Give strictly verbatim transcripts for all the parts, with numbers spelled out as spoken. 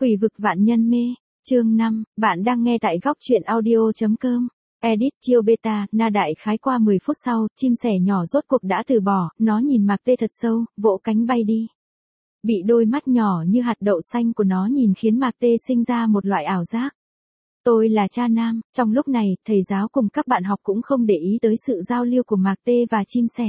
Quỷ vực vạn nhân mê, chương năm, bạn đang nghe tại góc truyện audio.com. Edit chiêu beta, na đại khái qua mười phút sau, chim sẻ nhỏ rốt cuộc đã từ bỏ, nó nhìn Mạc Tê thật sâu, vỗ cánh bay đi. Bị đôi mắt nhỏ như hạt đậu xanh của nó nhìn khiến Mạc Tê sinh ra một loại ảo giác. Tôi là cha nam, trong lúc này, thầy giáo cùng các bạn học cũng không để ý tới sự giao lưu của Mạc Tê và chim sẻ.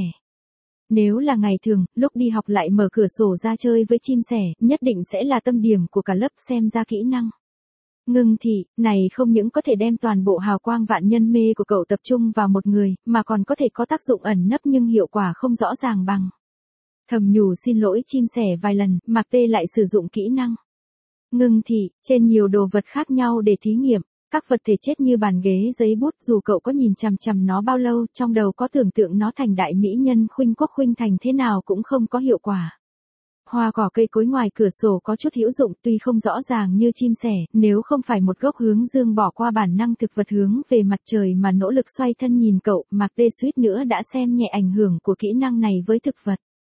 Nếu là ngày thường, lúc đi học lại mở cửa sổ ra chơi với chim sẻ, nhất định sẽ là tâm điểm của cả lớp xem ra kỹ năng. Ngưng thị, này không những có thể đem toàn bộ hào quang vạn nhân mê của cậu tập trung vào một người, mà còn có thể có tác dụng ẩn nấp nhưng hiệu quả không rõ ràng bằng. Thầm nhủ xin lỗi chim sẻ vài lần, Mạc Tê lại sử dụng kỹ năng. Ngưng thị, trên nhiều đồ vật khác nhau để thí nghiệm. Các vật thể chết như bàn ghế giấy bút dù cậu có nhìn chằm chằm nó bao lâu, trong đầu có tưởng tượng nó thành đại mỹ nhân khuynh quốc khuynh thành thế nào cũng không có hiệu quả. Hoa cỏ cây cối ngoài cửa sổ có chút hữu dụng tuy không rõ ràng như chim sẻ, nếu không phải một gốc hướng dương bỏ qua bản năng thực vật hướng về mặt trời mà nỗ lực xoay thân nhìn cậu, Mạc Tê suýt nữa đã xem nhẹ ảnh hưởng của kỹ năng này với thực vật.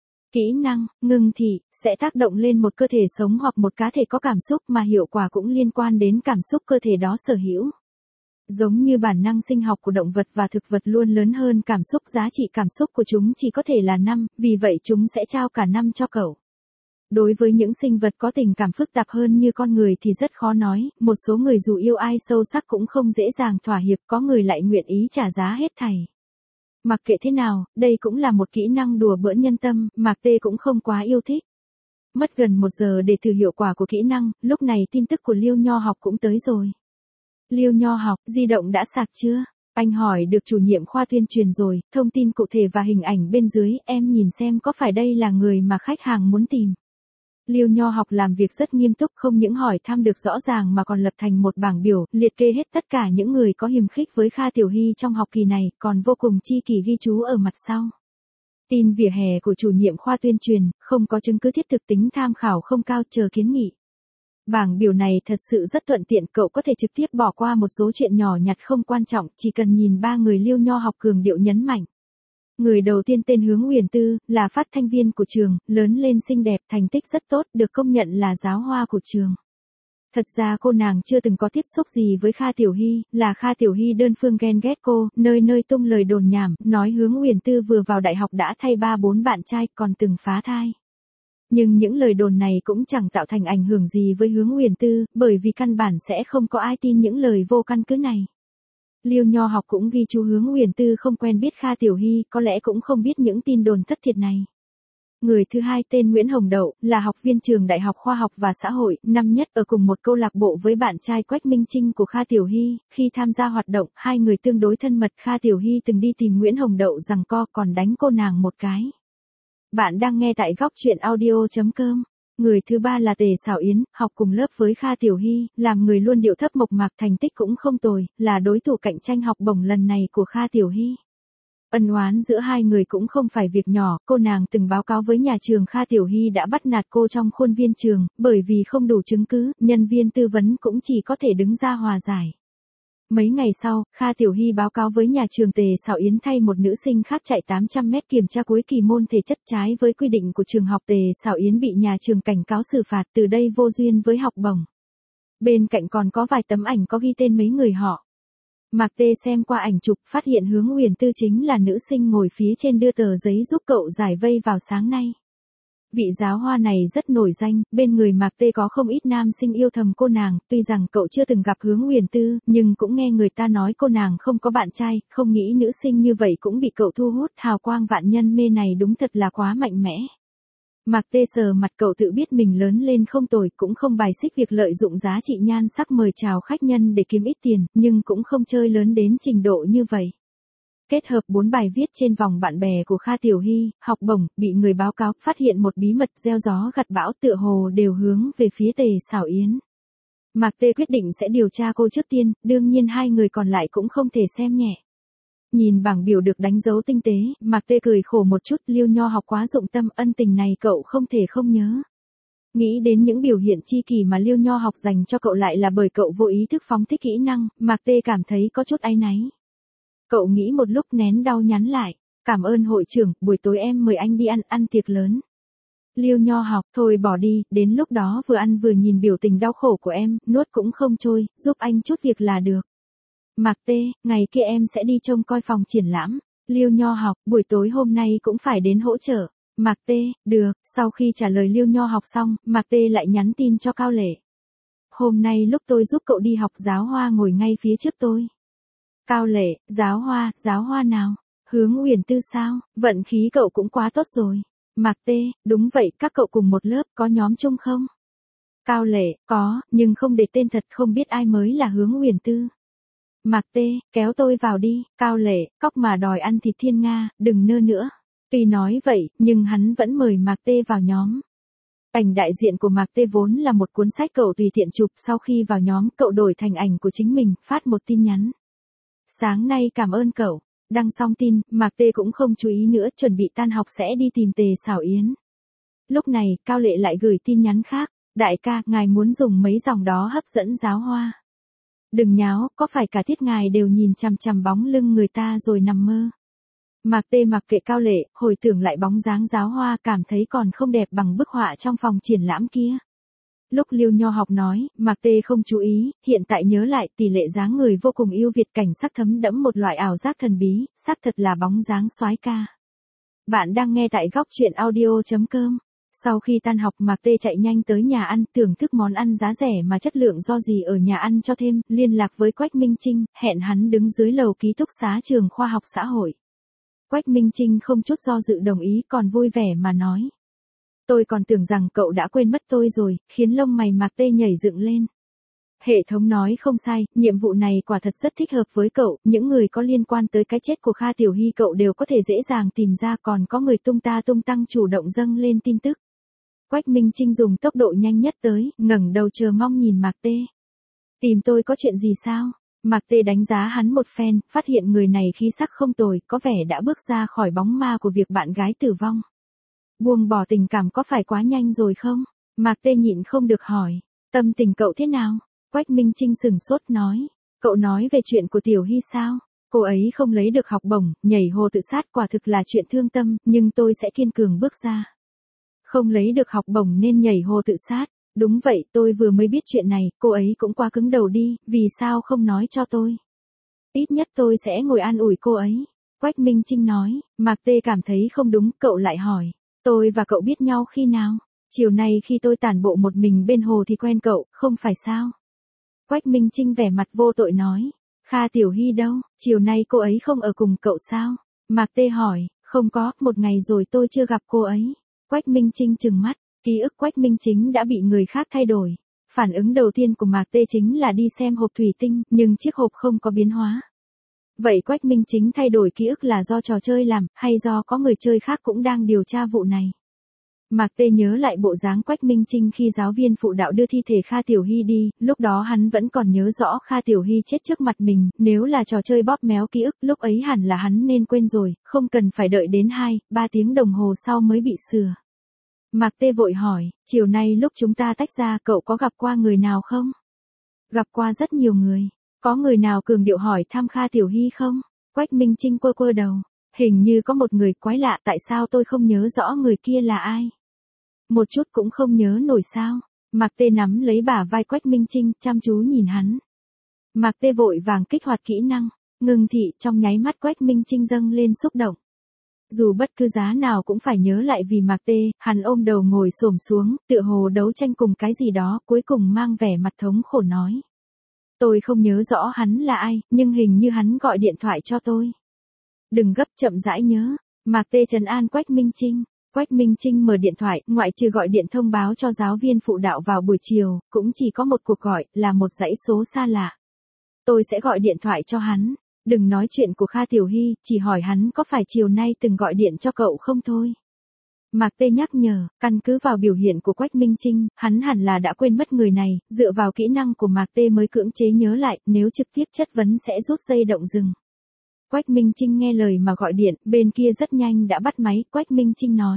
Kỹ năng, ngưng thị, sẽ tác động lên một cơ thể sống hoặc một cá thể có cảm xúc mà hiệu quả cũng liên quan đến cảm xúc cơ thể đó sở hữu. Giống như bản năng sinh học của động vật và thực vật luôn lớn hơn cảm xúc, giá trị cảm xúc của chúng chỉ có thể là năm, vì vậy chúng sẽ trao cả năm cho cậu. Đối với những sinh vật có tình cảm phức tạp hơn như con người thì rất khó nói, một số người dù yêu ai sâu sắc cũng không dễ dàng thỏa hiệp, có người lại nguyện ý trả giá hết thảy. Mặc kệ thế nào, đây cũng là một kỹ năng đùa bỡn nhân tâm, Mạc Tê cũng không quá yêu thích. Mất gần một giờ để thử hiệu quả của kỹ năng, lúc này tin tức của Liêu Nho học cũng tới rồi. Liêu Nho học, di động đã sạc chưa? Anh hỏi được chủ nhiệm khoa tuyên truyền rồi, thông tin cụ thể và hình ảnh bên dưới, em nhìn xem có phải đây là người mà khách hàng muốn tìm. Liêu Nho học làm việc rất nghiêm túc, không những hỏi thăm được rõ ràng mà còn lập thành một bảng biểu, liệt kê hết tất cả những người có hiềm khích với Kha Tiểu Hy trong học kỳ này, còn vô cùng chi kỷ ghi chú ở mặt sau. Tin vỉa hè của chủ nhiệm khoa tuyên truyền, không có chứng cứ thiết thực, tính tham khảo không cao, chờ kiến nghị. Bảng biểu này thật sự rất thuận tiện, cậu có thể trực tiếp bỏ qua một số chuyện nhỏ nhặt không quan trọng, chỉ cần nhìn ba người Liêu Nho học cường điệu nhấn mạnh. Người đầu tiên tên Hướng Huyền Tư, là phát thanh viên của trường, lớn lên xinh đẹp, thành tích rất tốt, được công nhận là giáo hoa của trường. Thật ra cô nàng chưa từng có tiếp xúc gì với Kha Tiểu Hy, là Kha Tiểu Hy đơn phương ghen ghét cô, nơi nơi tung lời đồn nhảm, nói Hướng Huyền Tư vừa vào đại học đã thay ba bốn bạn trai, còn từng phá thai. Nhưng những lời đồn này cũng chẳng tạo thành ảnh hưởng gì với Hướng Huyền Tư, bởi vì căn bản sẽ không có ai tin những lời vô căn cứ này. Liêu Nho học cũng ghi chú Hướng Huyền Tư không quen biết Kha Tiểu Hy, có lẽ cũng không biết những tin đồn thất thiệt này. Người thứ hai tên Nguyễn Hồng Đậu, là học viên trường Đại học Khoa học và Xã hội, năm nhất ở cùng một câu lạc bộ với bạn trai Quách Minh Trinh của Kha Tiểu Hy, khi tham gia hoạt động, hai người tương đối thân mật, Kha Tiểu Hy từng đi tìm Nguyễn Hồng Đậu giằng co còn đánh cô nàng một cái. Bạn đang nghe tại góc truyện audio.com. Người thứ ba là Tề Sảo Yến, học cùng lớp với Kha Tiểu Hy, làm người luôn điệu thấp mộc mạc, thành tích cũng không tồi, là đối thủ cạnh tranh học bổng lần này của Kha Tiểu Hy. Ân oán giữa hai người cũng không phải việc nhỏ, cô nàng từng báo cáo với nhà trường Kha Tiểu Hy đã bắt nạt cô trong khuôn viên trường, bởi vì không đủ chứng cứ, nhân viên tư vấn cũng chỉ có thể đứng ra hòa giải. Mấy ngày sau, Kha Tiểu Hy báo cáo với nhà trường Tề Sảo Yến thay một nữ sinh khác chạy tám trăm mét kiểm tra cuối kỳ môn thể chất trái với quy định của trường học. Tề Sảo Yến bị nhà trường cảnh cáo xử phạt, từ đây vô duyên với học bổng. Bên cạnh còn có vài tấm ảnh có ghi tên mấy người họ. Mạc Tê xem qua ảnh chụp, phát hiện Hướng Huyền Tư chính là nữ sinh ngồi phía trên đưa tờ giấy giúp cậu giải vây vào sáng nay. Vị giáo hoa này rất nổi danh, bên người Mạc Tê có không ít nam sinh yêu thầm cô nàng, tuy rằng cậu chưa từng gặp Hướng Huyền Tư, nhưng cũng nghe người ta nói cô nàng không có bạn trai, không nghĩ nữ sinh như vậy cũng bị cậu thu hút, hào quang vạn nhân mê này đúng thật là quá mạnh mẽ. Mạc Tê sờ mặt, cậu tự biết mình lớn lên không tồi, cũng không bài xích việc lợi dụng giá trị nhan sắc mời chào khách nhân để kiếm ít tiền, nhưng cũng không chơi lớn đến trình độ như vậy. Kết hợp bốn bài viết trên vòng bạn bè của Kha Tiểu Hy, học bổng, bị người báo cáo, phát hiện một bí mật, gieo gió gặt bão tựa hồ đều hướng về phía Tề Sảo Yến. Mạc Tê quyết định sẽ điều tra cô trước tiên, đương nhiên hai người còn lại cũng không thể xem nhẹ. Nhìn bảng biểu được đánh dấu tinh tế, Mạc Tê cười khổ một chút, Liêu Nho học quá dụng tâm, ân tình này cậu không thể không nhớ. Nghĩ đến những biểu hiện chi kỷ mà Liêu Nho học dành cho cậu lại là bởi cậu vô ý thức phóng thích kỹ năng, Mạc Tê cảm thấy có chút áy náy. Cậu nghĩ một lúc nén đau nhắn lại, cảm ơn hội trưởng, buổi tối em mời anh đi ăn, ăn tiệc lớn. Liêu Nho học, thôi bỏ đi, đến lúc đó vừa ăn vừa nhìn biểu tình đau khổ của em, nuốt cũng không trôi, giúp anh chút việc là được. Mạc Tê, ngày kia em sẽ đi trông coi phòng triển lãm. Liêu Nho học, buổi tối hôm nay cũng phải đến hỗ trợ. Mạc Tê, được, sau khi trả lời Liêu Nho học xong, Mạc Tê lại nhắn tin cho Cao Lệ. Hôm nay lúc tôi giúp cậu đi học giáo hoa ngồi ngay phía trước tôi. Cao Lệ, giáo hoa, giáo hoa nào? Hướng Uyển Tư sao? Vận khí cậu cũng quá tốt rồi. Mạc Tê, đúng vậy, các cậu cùng một lớp có nhóm chung không? Cao Lệ, có, nhưng không để tên thật, không biết ai mới là Hướng Uyển Tư. Mạc Tê, kéo tôi vào đi. Cao Lệ, cóc mà đòi ăn thịt thiên nga, đừng nơ nữa. Tuy nói vậy, nhưng hắn vẫn mời Mạc Tê vào nhóm. Ảnh đại diện của Mạc Tê vốn là một cuốn sách cậu tùy tiện chụp, sau khi vào nhóm, cậu đổi thành ảnh của chính mình, phát một tin nhắn. Sáng nay cảm ơn cậu. Đăng xong tin, Mạc Tê cũng không chú ý nữa, chuẩn bị tan học sẽ đi tìm Tề Xảo Yến. Lúc này, Cao Lệ lại gửi tin nhắn khác. Đại ca, ngài muốn dùng mấy dòng đó hấp dẫn giáo hoa. Đừng nháo, có phải cả tiết ngài đều nhìn chằm chằm bóng lưng người ta rồi nằm mơ. Mạc Tê mặc kệ Cao Lệ, hồi tưởng lại bóng dáng giáo hoa, cảm thấy còn không đẹp bằng bức họa trong phòng triển lãm kia. Lúc Liêu Nho học nói, Mạc Tê không chú ý, hiện tại nhớ lại tỷ lệ dáng người vô cùng yêu Việt, cảnh sắc thấm đẫm một loại ảo giác thần bí, xác thật là bóng dáng soái ca. Bạn đang nghe tại góc truyện audio chấm com. Sau khi tan học, Mạc Tê chạy nhanh tới nhà ăn, thưởng thức món ăn giá rẻ mà chất lượng do gì ở nhà ăn cho thêm, liên lạc với Quách Minh Trinh, hẹn hắn đứng dưới lầu ký túc xá trường khoa học xã hội. Quách Minh Trinh không chút do dự đồng ý, còn vui vẻ mà nói. Tôi còn tưởng rằng cậu đã quên mất tôi rồi, khiến lông mày Mạc Tê nhảy dựng lên. Hệ thống nói không sai, nhiệm vụ này quả thật rất thích hợp với cậu, những người có liên quan tới cái chết của Kha Tiểu Hy cậu đều có thể dễ dàng tìm ra, còn có người tung ta tung tăng chủ động dâng lên tin tức. Quách Minh Trinh dùng tốc độ nhanh nhất tới, ngẩng đầu chờ mong nhìn Mạc Tê. Tìm tôi có chuyện gì sao? Mạc Tê đánh giá hắn một phen, phát hiện người này khí sắc không tồi, có vẻ đã bước ra khỏi bóng ma của việc bạn gái tử vong. Buông bỏ tình cảm có phải quá nhanh rồi không? Mạc Tê nhịn không được hỏi. Tâm tình cậu thế nào? Quách Minh Trinh sừng sốt nói. Cậu nói về chuyện của Tiểu Hy sao? Cô ấy không lấy được học bổng, nhảy hồ tự sát, quả thực là chuyện thương tâm, nhưng tôi sẽ kiên cường bước ra. Không lấy được học bổng nên nhảy hồ tự sát. Đúng vậy, tôi vừa mới biết chuyện này, cô ấy cũng quá cứng đầu đi, vì sao không nói cho tôi? Ít nhất tôi sẽ ngồi an ủi cô ấy. Quách Minh Trinh nói. Mạc Tê cảm thấy không đúng, cậu lại hỏi. Tôi và cậu biết nhau khi nào? Chiều nay khi tôi tản bộ một mình bên hồ thì quen cậu, không phải sao? Quách Minh Trinh vẻ mặt vô tội nói. Kha Tiểu Hy đâu? Chiều nay cô ấy không ở cùng cậu sao? Mạc Tê hỏi. Không có, một ngày rồi tôi chưa gặp cô ấy. Quách Minh Trinh trừng mắt. Ký ức Quách Minh Chính đã bị người khác thay đổi. Phản ứng đầu tiên của Mạc Tê chính là đi xem hộp thủy tinh, nhưng chiếc hộp không có biến hóa. Vậy Quách Minh Chính thay đổi ký ức là do trò chơi làm, hay do có người chơi khác cũng đang điều tra vụ này? Mạc Tê nhớ lại bộ dáng Quách Minh Trinh khi giáo viên phụ đạo đưa thi thể Kha Tiểu Hy đi, lúc đó hắn vẫn còn nhớ rõ Kha Tiểu Hy chết trước mặt mình, nếu là trò chơi bóp méo ký ức, lúc ấy hẳn là hắn nên quên rồi, không cần phải đợi đến hai, ba tiếng đồng hồ sau mới bị sửa. Mạc Tê vội hỏi, chiều nay lúc chúng ta tách ra cậu có gặp qua người nào không? Gặp qua rất nhiều người. Có người nào cường điệu hỏi thăm Kha Tiểu Hy không? Quách Minh Trinh quơ quơ đầu. Hình như có một người quái lạ, tại sao tôi không nhớ rõ người kia là ai? Một chút cũng không nhớ nổi sao? Mạc Tê nắm lấy bả vai Quách Minh Trinh, chăm chú nhìn hắn. Mạc Tê vội vàng kích hoạt kỹ năng, ngừng thị, trong nháy mắt Quách Minh Trinh dâng lên xúc động. Dù bất cứ giá nào cũng phải nhớ lại vì Mạc Tê, hắn ôm đầu ngồi xổm xuống, tựa hồ đấu tranh cùng cái gì đó, cuối cùng mang vẻ mặt thống khổ nói. Tôi không nhớ rõ hắn là ai, nhưng hình như hắn gọi điện thoại cho tôi. Đừng gấp, chậm rãi nhớ. Mạc Tê trấn an Quách Minh Trinh. Quách Minh Trinh mở điện thoại, ngoại trừ gọi điện thông báo cho giáo viên phụ đạo vào buổi chiều, cũng chỉ có một cuộc gọi, là một dãy số xa lạ. Tôi sẽ gọi điện thoại cho hắn. Đừng nói chuyện của Kha Tiểu Hy, chỉ hỏi hắn có phải chiều nay từng gọi điện cho cậu không thôi. Mạc Tê nhắc nhở, căn cứ vào biểu hiện của Quách Minh Trinh, hắn hẳn là đã quên mất người này, dựa vào kỹ năng của Mạc Tê mới cưỡng chế nhớ lại, nếu trực tiếp chất vấn sẽ rút dây động rừng. Quách Minh Trinh nghe lời mà gọi điện, bên kia rất nhanh đã bắt máy, Quách Minh Trinh nói.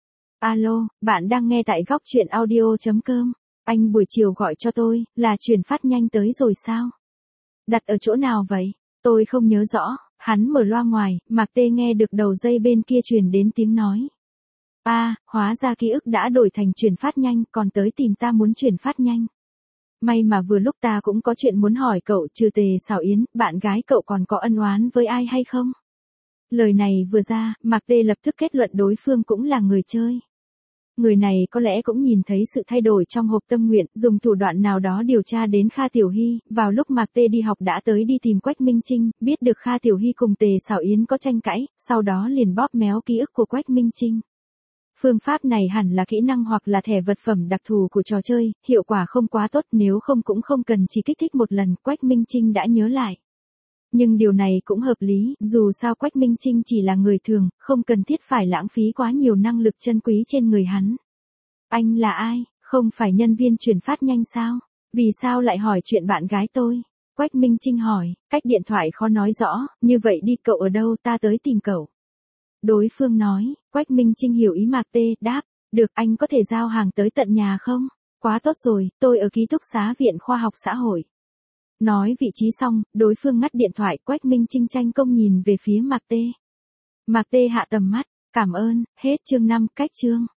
Alo, bạn đang nghe tại góc truyện audio chấm com. Anh buổi chiều gọi cho tôi, là chuyển phát nhanh tới rồi sao? Đặt ở chỗ nào vậy? Tôi không nhớ rõ. Hắn mở loa ngoài, Mạc Tê nghe được đầu dây bên kia truyền đến tiếng nói. a à, hóa ra ký ức đã đổi thành chuyển phát nhanh, còn tới tìm ta muốn chuyển phát nhanh. May mà vừa lúc ta cũng có chuyện muốn hỏi cậu, trừ Tề Sảo Yến, bạn gái cậu còn có ân oán với ai hay không? Lời này vừa ra, Mạc Tê lập tức kết luận đối phương cũng là người chơi. Người này có lẽ cũng nhìn thấy sự thay đổi trong hộp tâm nguyện, dùng thủ đoạn nào đó điều tra đến Kha Tiểu Hy, vào lúc Mạc Tê đi học đã tới đi tìm Quách Minh Trinh, biết được Kha Tiểu Hy cùng Tề Sảo Yến có tranh cãi, sau đó liền bóp méo ký ức của Quách Minh Trinh. Phương pháp này hẳn là kỹ năng hoặc là thẻ vật phẩm đặc thù của trò chơi, hiệu quả không quá tốt, nếu không cũng không cần chỉ kích thích một lần, Quách Minh Trinh đã nhớ lại. Nhưng điều này cũng hợp lý, dù sao Quách Minh Trinh chỉ là người thường, không cần thiết phải lãng phí quá nhiều năng lực chân quý trên người hắn. Anh là ai? Không phải nhân viên chuyển phát nhanh sao? Vì sao lại hỏi chuyện bạn gái tôi? Quách Minh Trinh hỏi, cách điện thoại khó nói rõ, như vậy đi, cậu ở đâu, ta tới tìm cậu. Đối phương nói, Quách Minh Trinh hiểu ý Mạc Tê, đáp, được, anh có thể giao hàng tới tận nhà không? Quá tốt rồi, tôi ở ký túc xá Viện Khoa học Xã hội. Nói vị trí xong, đối phương ngắt điện thoại, Quách Minh Trinh tranh công nhìn về phía Mạc Tê. Mạc Tê hạ tầm mắt, cảm ơn, hết chương năm, cách chương.